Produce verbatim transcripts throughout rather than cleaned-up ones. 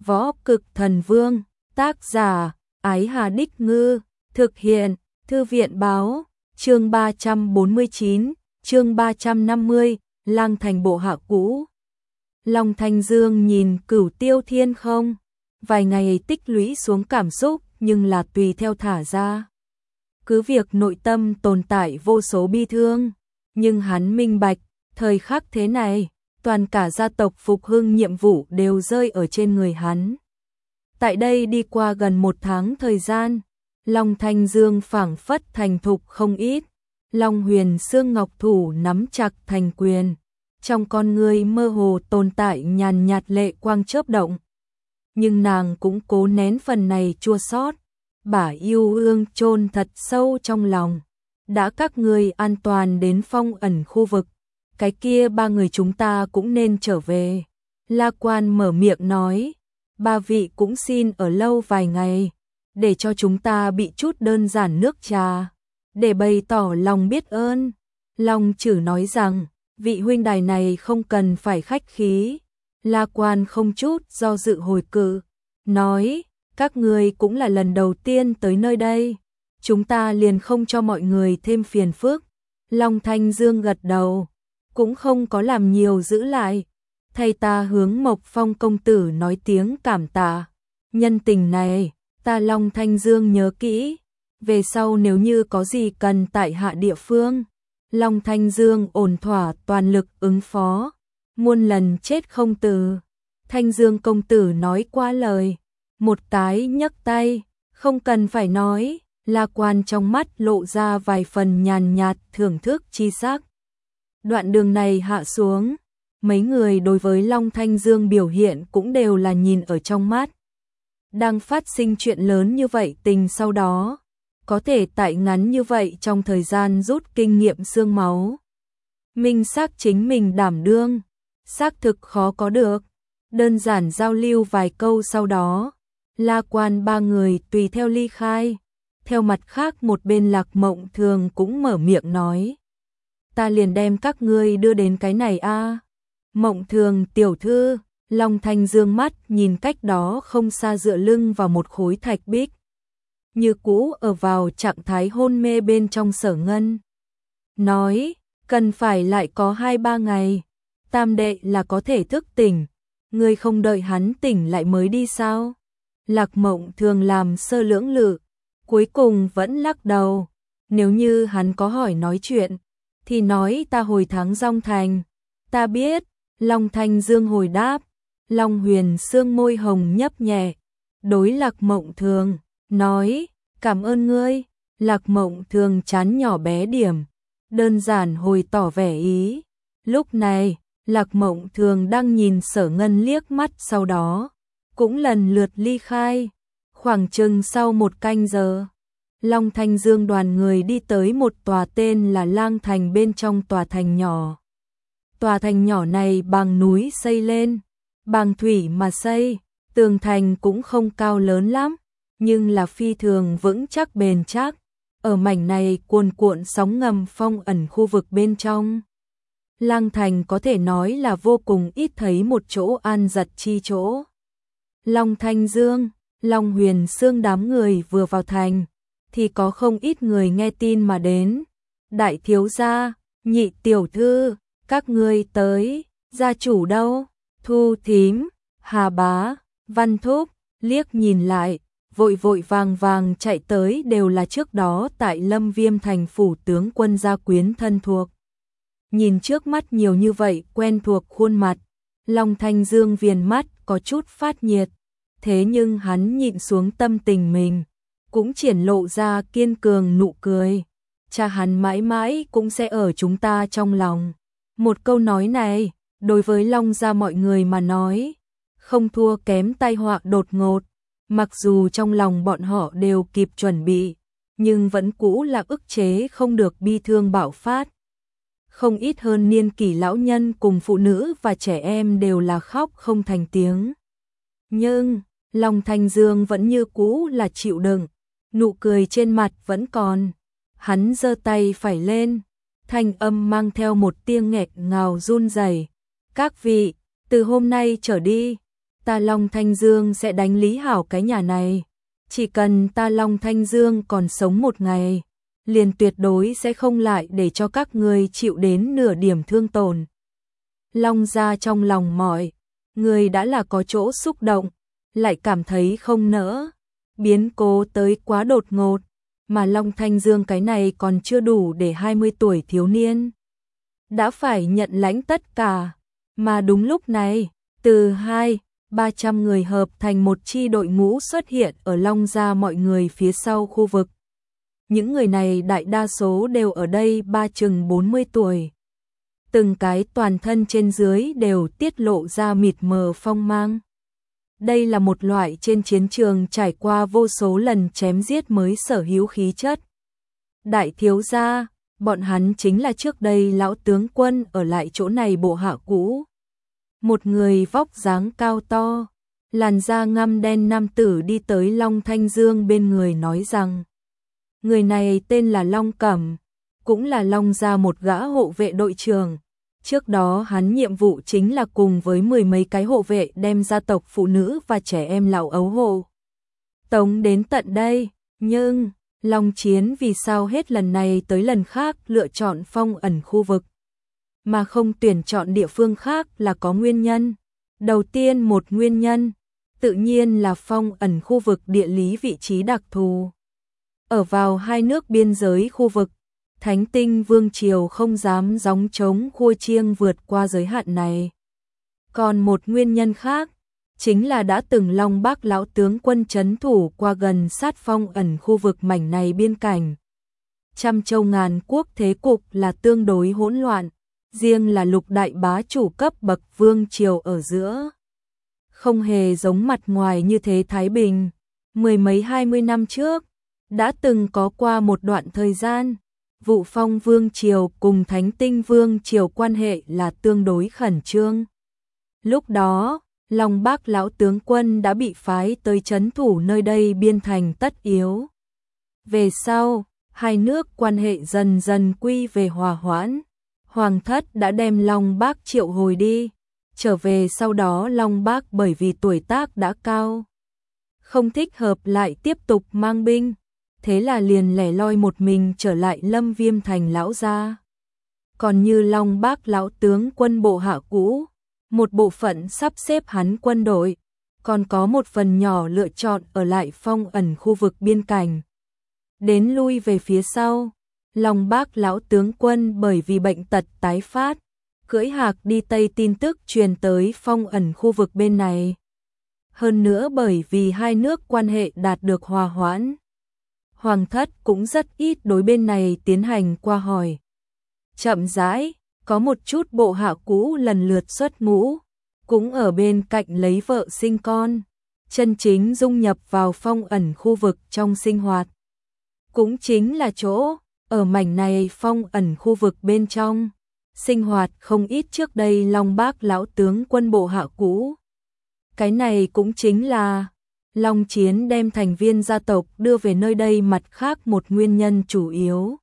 Võ Cực Thần Vương, tác giả, Ái Hà Đích Ngư, thực hiện, Thư viện Báo, chương ba trăm bốn mươi chín, chương ba trăm năm mươi, Lang Thành bộ hạ cũ. Long Thanh Dương nhìn Cửu Tiêu Thiên không, vài ngày tích lũy xuống cảm xúc nhưng là tùy theo thả ra. Cứ việc nội tâm tồn tại vô số bi thương, nhưng hắn minh bạch, thời khắc thế này, toàn cả gia tộc phục hưng nhiệm vụ đều rơi ở trên người hắn. Tại đây đi qua gần một tháng thời gian, Long Thanh Dương phảng phất thành thục không ít, Long Huyền xương ngọc thủ nắm chặt thành quyền, trong con người mơ hồ tồn tại nhàn nhạt lệ quang chớp động. Nhưng nàng cũng cố nén phần này chua xót, bả yêu ương chôn thật sâu trong lòng. Đã các người an toàn đến phong ẩn khu vực, cái kia ba người chúng ta cũng nên trở về. La Quan mở miệng nói, ba vị cũng xin ở lâu vài ngày, để cho chúng ta bị chút đơn giản nước trà, để bày tỏ lòng biết ơn. Long Chử nói rằng, vị huynh đài này không cần phải khách khí. La Quan không chút do dự hồi cự, nói, các người cũng là lần đầu tiên tới nơi đây, chúng ta liền không cho mọi người thêm phiền phức. Long Thanh Dương gật đầu, cũng không có làm nhiều giữ lại, thay ta hướng Mộc Phong công tử nói tiếng cảm tạ. Nhân tình này, ta Long Thanh Dương nhớ kỹ, về sau nếu như có gì cần tại hạ địa phương, Long Thanh Dương ổn thỏa toàn lực ứng phó, muôn lần chết không từ. Thanh Dương công tử nói qua lời, một cái nhấc tay, không cần phải nói. La Quan trong mắt lộ ra vài phần nhàn nhạt thưởng thức chi sắc. Đoạn đường này hạ xuống, mấy người đối với Long Thanh Dương biểu hiện cũng đều là nhìn ở trong mắt. Đang phát sinh chuyện lớn như vậy, tình sau đó có thể tại ngắn như vậy trong thời gian rút kinh nghiệm xương máu, minh xác chính mình đảm đương, xác thực khó có được. Đơn giản giao lưu vài câu sau đó, La Quan ba người tùy theo ly khai. Theo mặt khác một bên Lạc Mộng Thường cũng mở miệng nói, ta liền đem các ngươi đưa đến cái này a. À. Mộng Thường tiểu thư, Long Thanh Dương mắt nhìn cách đó không xa dựa lưng vào một khối thạch bích, như cũ ở vào trạng thái hôn mê bên trong Sở Ngân. Nói, cần phải lại có hai ba ngày, tam đệ là có thể thức tỉnh, ngươi không đợi hắn tỉnh lại mới đi sao? Lạc Mộng Thường làm sơ lưỡng lự, cuối cùng vẫn lắc đầu, nếu như hắn có hỏi nói chuyện, thì nói ta hồi tháng Dong Thành. Ta biết, Long Thanh Dương hồi đáp. Long Huyền xương môi hồng nhấp nhẹ, đối Lạc Mộng Thường, nói, cảm ơn ngươi. Lạc Mộng Thường chán nhỏ bé điểm, đơn giản hồi tỏ vẻ ý. Lúc này, Lạc Mộng Thường đang nhìn Sở Ngân liếc mắt, sau đó cũng lần lượt ly khai. Khoảng chừng sau một canh giờ, Long Thanh Dương đoàn người đi tới một tòa tên là Lang Thành bên trong tòa thành nhỏ. Tòa thành nhỏ này bằng núi xây lên, bằng thủy mà xây, tường thành cũng không cao lớn lắm, nhưng là phi thường vững chắc bền chắc. Ở mảnh này cuồn cuộn sóng ngầm phong ẩn khu vực bên trong, Lang Thành có thể nói là vô cùng ít thấy một chỗ an giật chi chỗ. Long Thanh Dương, Long Huyền xương đám người vừa vào thành, thì có không ít người nghe tin mà đến. Đại thiếu gia, nhị tiểu thư, các ngươi tới, gia chủ đâu? Thu thím, Hà bá, Văn thúc, liếc nhìn lại, vội vội vàng vàng chạy tới đều là trước đó tại Lâm Viêm thành phủ tướng quân gia quyến thân thuộc. Nhìn trước mắt nhiều như vậy quen thuộc khuôn mặt, Long Thanh Dương viền mắt có chút phát nhiệt, thế nhưng hắn nhịn xuống tâm tình mình, cũng triển lộ ra kiên cường nụ cười. Cha hắn mãi mãi cũng sẽ ở chúng ta trong lòng. Một câu nói này, đối với Long gia mọi người mà nói, không thua kém tai họa đột ngột. Mặc dù trong lòng bọn họ đều kịp chuẩn bị, nhưng vẫn cũ là ức chế không được bi thương bạo phát. Không ít hơn niên kỷ lão nhân cùng phụ nữ và trẻ em đều là khóc không thành tiếng. Nhưng, Long Thanh Dương vẫn như cũ là chịu đựng, nụ cười trên mặt vẫn còn. Hắn giơ tay phải lên, thanh âm mang theo một tiếng nghẹt ngào run rẩy. Các vị, từ hôm nay trở đi, ta Long Thanh Dương sẽ đánh lý hảo cái nhà này. Chỉ cần ta Long Thanh Dương còn sống một ngày, liền tuyệt đối sẽ không lại để cho các ngươi chịu đến nửa điểm thương tổn. Long gia trong lòng mọi người đã là có chỗ xúc động, lại cảm thấy không nỡ. Biến cố tới quá đột ngột, mà Long Thanh Dương cái này còn chưa đủ để hai mươi tuổi thiếu niên. Đã phải nhận lãnh tất cả, mà đúng lúc này, từ hai, ba trăm người hợp thành một chi đội ngũ xuất hiện ở Long gia mọi người phía sau khu vực. Những người này đại đa số đều ở đây ba chừng bốn mươi tuổi. Từng cái toàn thân trên dưới đều tiết lộ ra mịt mờ phong mang. Đây là một loại trên chiến trường trải qua vô số lần chém giết mới sở hữu khí chất. Đại thiếu gia, bọn hắn chính là trước đây lão tướng quân ở lại chỗ này bộ hạ cũ. Một người vóc dáng cao to, làn da ngăm đen nam tử đi tới Long Thanh Dương bên người nói rằng, người này tên là Long Cẩm, cũng là Long gia một gã hộ vệ đội trưởng. Trước đó hắn nhiệm vụ chính là cùng với mười mấy cái hộ vệ đem gia tộc phụ nữ và trẻ em lão ấu hộ tống đến tận đây, nhưng Long Chiến vì sao hết lần này tới lần khác lựa chọn phong ẩn khu vực, mà không tuyển chọn địa phương khác là có nguyên nhân. Đầu tiên một nguyên nhân, tự nhiên là phong ẩn khu vực địa lý vị trí đặc thù. Ở vào hai nước biên giới khu vực, Thánh Tinh Vương Triều không dám gióng trống khua chiêng vượt qua giới hạn này. Còn một nguyên nhân khác, chính là đã từng Long Bác lão tướng quân trấn thủ qua gần sát phong ẩn khu vực mảnh này biên cảnh. Trăm châu ngàn quốc thế cục là tương đối hỗn loạn, riêng là lục đại bá chủ cấp bậc Vương Triều ở giữa. Không hề giống mặt ngoài như thế thái bình, mười mấy hai mươi năm trước, đã từng có qua một đoạn thời gian. Vụ Phong Vương Triều cùng Thánh Tinh Vương Triều quan hệ là tương đối khẩn trương. Lúc đó, Long Bác lão tướng quân đã bị phái tới trấn thủ nơi đây biên thành tất yếu. Về sau, hai nước quan hệ dần dần quy về hòa hoãn. Hoàng thất đã đem Long Bác triệu hồi đi. Trở về sau đó Long Bác bởi vì tuổi tác đã cao, không thích hợp lại tiếp tục mang binh. Thế là liền lẻ loi một mình trở lại Lâm Viêm thành lão gia. Còn như Long Bác lão tướng quân bộ hạ cũ, một bộ phận sắp xếp hắn quân đội, còn có một phần nhỏ lựa chọn ở lại phong ẩn khu vực biên cảnh. Đến lui về phía sau, Long Bác lão tướng quân bởi vì bệnh tật tái phát, cưỡi hạc đi Tây tin tức truyền tới phong ẩn khu vực bên này. Hơn nữa bởi vì hai nước quan hệ đạt được hòa hoãn, Hoàng thất cũng rất ít đối bên này tiến hành qua hỏi. Chậm rãi, có một chút bộ hạ cũ lần lượt xuất ngũ, cũng ở bên cạnh lấy vợ sinh con, chân chính dung nhập vào phong ẩn khu vực trong sinh hoạt. Cũng chính là chỗ, ở mảnh này phong ẩn khu vực bên trong, sinh hoạt không ít trước đây Long Bác lão tướng quân bộ hạ cũ. Cái này cũng chính là Long Chiến đem thành viên gia tộc đưa về nơi đây mặt khác một nguyên nhân chủ yếu.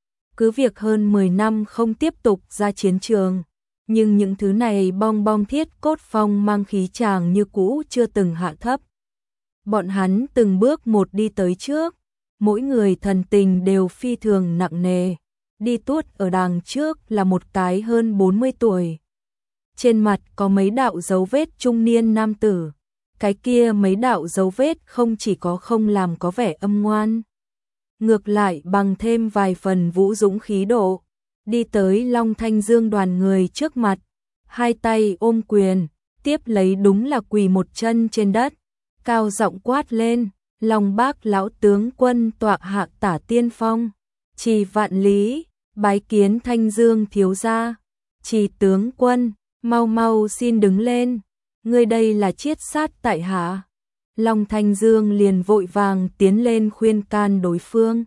Cứ việc hơn mười năm không tiếp tục ra chiến trường, nhưng những thứ này bong bong thiết cốt phong mang khí chàng như cũ chưa từng hạ thấp. Bọn hắn từng bước một đi tới trước, mỗi người thần tình đều phi thường nặng nề. Đi tuốt ở đằng trước là một cái hơn bốn mươi tuổi. Trên mặt có mấy đạo dấu vết trung niên nam tử. Cái kia mấy đạo dấu vết không chỉ có không làm có vẻ âm ngoan, ngược lại bằng thêm vài phần vũ dũng khí độ. Đi tới Long Thanh Dương đoàn người trước mặt, hai tay ôm quyền, tiếp lấy đúng là quỳ một chân trên đất, cao giọng quát lên, Long Bác lão tướng quân tọa hạ tả tiên phong, Trì vạn lý, bái kiến Thanh Dương thiếu gia. Trì tướng quân, mau mau xin đứng lên, ngươi đây là chiết sát tại hạ. Long Thanh Dương liền vội vàng tiến lên khuyên can đối phương.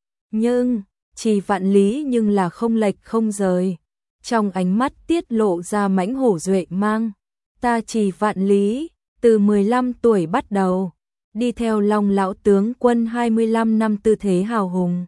Nhưng, Trì vạn lý nhưng là không lệch không rời, trong ánh mắt tiết lộ ra mãnh hổ duệ mang. Ta Trì vạn lý, từ mười lăm tuổi bắt đầu, đi theo Long lão tướng quân hai mươi lăm năm tư thế hào hùng.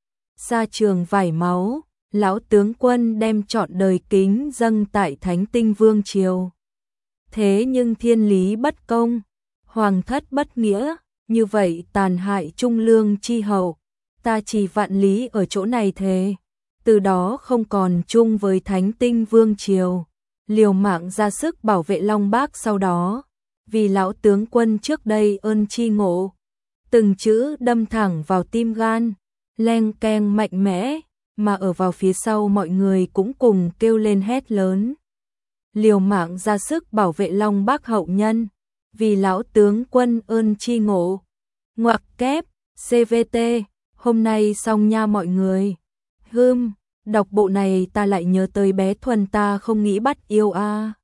Ra trường vải máu, lão tướng quân đem trọn đời kính dâng tại Thánh Tinh Vương Triều. Thế nhưng thiên lý bất công, hoàng thất bất nghĩa, như vậy tàn hại trung lương chi hậu, ta chỉ vạn lý ở chỗ này thề, từ đó không còn chung với Thánh Tinh Vương triều, liều mạng ra sức bảo vệ Long Bác sau đó, vì lão tướng quân trước đây ơn chi ngộ, từng chữ đâm thẳng vào tim gan, leng keng mạnh mẽ, mà ở vào phía sau mọi người cũng cùng kêu lên hét lớn. Liều mạng ra sức bảo vệ Long Bác hậu nhân, vì lão tướng quân ơn chi ngộ. Ngoặc kép, xê vê tê, hôm nay xong nha mọi người. Hưm, đọc bộ này ta lại nhớ tới bé Thuần ta không nghĩ bắt yêu a. À.